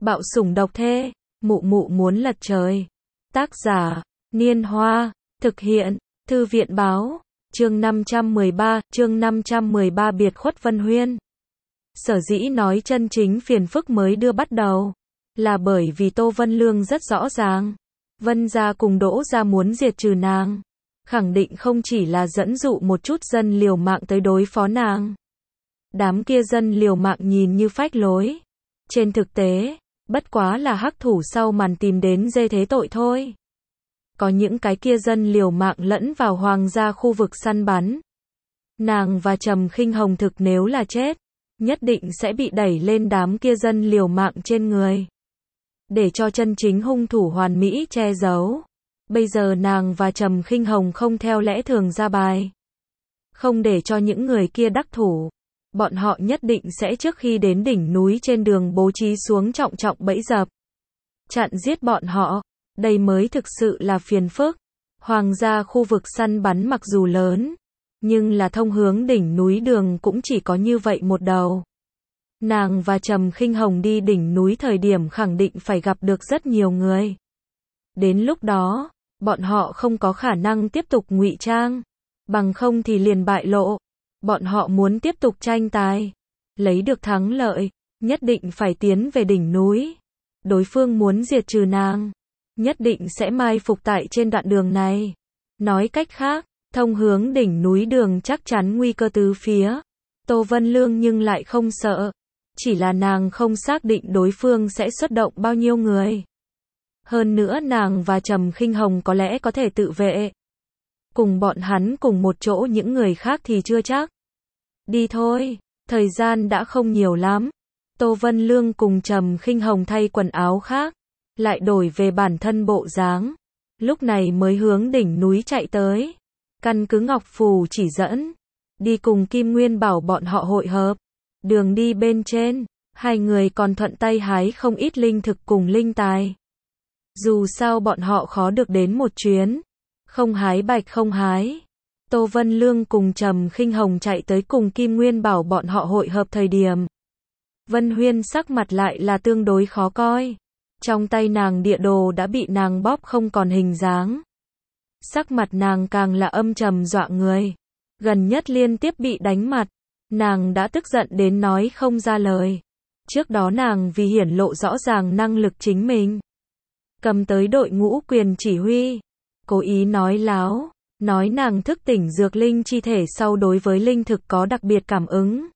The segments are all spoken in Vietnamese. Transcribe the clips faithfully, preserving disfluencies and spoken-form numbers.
Bạo sủng độc thê, mụ mụ muốn lật trời. Tác giả, Niên Hoa, thực hiện, Thư viện Báo, chương năm trăm mười ba, chương năm trăm mười ba biệt khuất Vân Huyên. Sở dĩ nói chân chính phiền phức mới đưa bắt đầu, là bởi vì Tô Vân Lương rất rõ ràng. Vân gia cùng Đỗ gia muốn diệt trừ nàng. Khẳng định không chỉ là dẫn dụ một chút dân liều mạng tới đối phó nàng. Đám kia dân liều mạng nhìn như phách lối. Trên thực tế, bất quá là hắc thủ sau màn tìm đến dê thế tội thôi. Có những cái kia dân liều mạng lẫn vào hoàng gia khu vực săn bắn. Nàng và Trầm Khinh Hồng thực nếu là chết, nhất định sẽ bị đẩy lên đám kia dân liều mạng trên người. Để cho chân chính hung thủ hoàn mỹ che giấu. Bây giờ nàng và Trầm Khinh Hồng không theo lẽ thường ra bài. Không để cho những người kia đắc thủ. Bọn họ nhất định sẽ trước khi đến đỉnh núi trên đường bố trí xuống trọng trọng bẫy dập. Chặn giết bọn họ. Đây mới thực sự là phiền phức. Hoàng gia khu vực săn bắn mặc dù lớn, nhưng là thông hướng đỉnh núi đường cũng chỉ có như vậy một đầu. Nàng và Trầm Khinh Hồng đi đỉnh núi thời điểm khẳng định phải gặp được rất nhiều người. Đến lúc đó, bọn họ không có khả năng tiếp tục ngụy trang, bằng không thì liền bại lộ. Bọn họ muốn tiếp tục tranh tài, lấy được thắng lợi, nhất định phải tiến về đỉnh núi. Đối phương muốn diệt trừ nàng, nhất định sẽ mai phục tại trên đoạn đường này. Nói cách khác, thông hướng đỉnh núi đường chắc chắn nguy cơ tứ phía. Tô Vân Lương nhưng lại không sợ, chỉ là nàng không xác định đối phương sẽ xuất động bao nhiêu người. Hơn nữa nàng và Trầm Khinh Hồng có lẽ có thể tự vệ. Cùng bọn hắn cùng một chỗ những người khác thì chưa chắc. Đi thôi, thời gian đã không nhiều lắm. Tô Vân Lương cùng Trầm Khinh Hồng thay quần áo khác, lại đổi về bản thân bộ dáng. Lúc này mới hướng đỉnh núi chạy tới. Căn cứ Ngọc Phù chỉ dẫn, đi cùng Kim Nguyên Bảo bọn họ hội hợp. Đường đi bên trên, hai người còn thuận tay hái không ít linh thực cùng linh tài. Dù sao bọn họ khó được đến một chuyến, không hái bạch không hái. Tô Vân Lương cùng Trầm Khinh Hồng chạy tới cùng Kim Nguyên Bảo bọn họ hội hợp thời điểm. Vân Huyên sắc mặt lại là tương đối khó coi. Trong tay nàng địa đồ đã bị nàng bóp không còn hình dáng. Sắc mặt nàng càng là âm trầm dọa người. Gần nhất liên tiếp bị đánh mặt. Nàng đã tức giận đến nói không ra lời. Trước đó nàng vì hiển lộ rõ ràng năng lực chính mình, cầm tới đội ngũ quyền chỉ huy, cố ý nói láo, nói nàng thức tỉnh dược linh chi thể sau đối với linh thực có đặc biệt cảm ứng.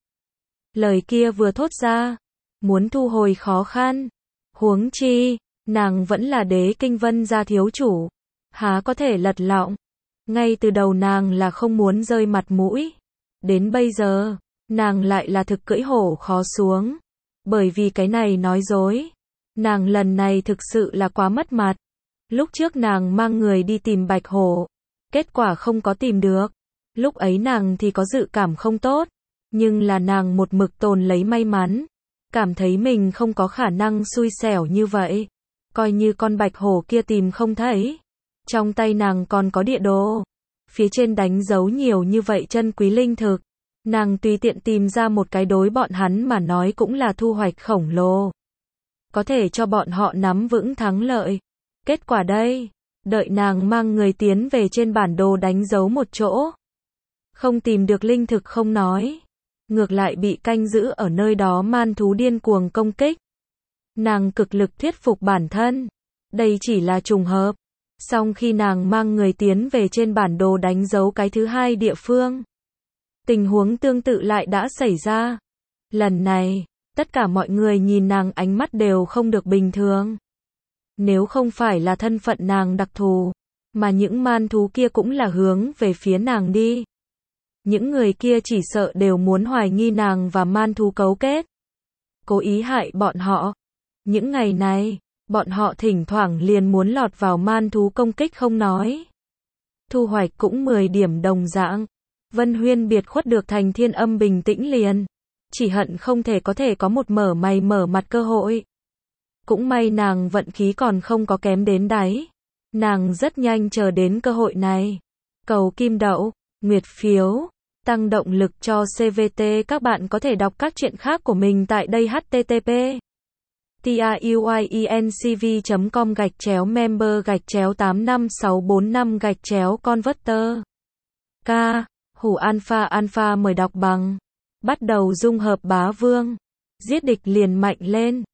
Lời kia vừa thốt ra, muốn thu hồi khó khăn. Huống chi, nàng vẫn là Đế Kinh Vân gia thiếu chủ, há có thể lật lọng. Ngay từ đầu nàng là không muốn rơi mặt mũi. Đến bây giờ, nàng lại là thực cưỡi hổ khó xuống. Bởi vì cái này nói dối. Nàng lần này thực sự là quá mất mặt. Lúc trước nàng mang người đi tìm Bạch Hổ, kết quả không có tìm được. Lúc ấy nàng thì có dự cảm không tốt, nhưng là nàng một mực tồn lấy may mắn, cảm thấy mình không có khả năng xui xẻo như vậy. Coi như con Bạch Hổ kia tìm không thấy, trong tay nàng còn có địa đồ, phía trên đánh dấu nhiều như vậy chân quý linh thực. Nàng tùy tiện tìm ra một cái đối bọn hắn mà nói cũng là thu hoạch khổng lồ. Có thể cho bọn họ nắm vững thắng lợi. Kết quả đây, đợi nàng mang người tiến về trên bản đồ đánh dấu một chỗ. Không tìm được linh thực không nói. Ngược lại bị canh giữ ở nơi đó man thú điên cuồng công kích. Nàng cực lực thuyết phục bản thân. Đây chỉ là trùng hợp. Song khi nàng mang người tiến về trên bản đồ đánh dấu cái thứ hai địa phương, tình huống tương tự lại đã xảy ra. Lần này, tất cả mọi người nhìn nàng ánh mắt đều không được bình thường. Nếu không phải là thân phận nàng đặc thù, mà những man thú kia cũng là hướng về phía nàng đi. Những người kia chỉ sợ đều muốn hoài nghi nàng và man thú cấu kết, cố ý hại bọn họ. Những ngày này, bọn họ thỉnh thoảng liền muốn lọt vào man thú công kích không nói. Thu hoạch cũng mười điểm đồng dạng. Vân Huyên biệt khuất được Thành Thiên Âm bình tĩnh liền. Chỉ hận không thể có thể có một mở mày mở mặt cơ hội. Cũng may nàng vận khí còn không có kém đến đáy. Nàng rất nhanh chờ đến cơ hội này. Cầu kim đậu, nguyệt phiếu, tăng động lực cho xê vê tê. Các bạn có thể đọc các truyện khác của mình tại đây. H T T P tiuyuyencv.com gạch chéo member gạch chéo tám năm sáu bốn năm gạch chéo converter. K. Hủ alpha alpha mời đọc bằng. Bắt đầu dung hợp bá vương. Giết địch liền mạnh lên.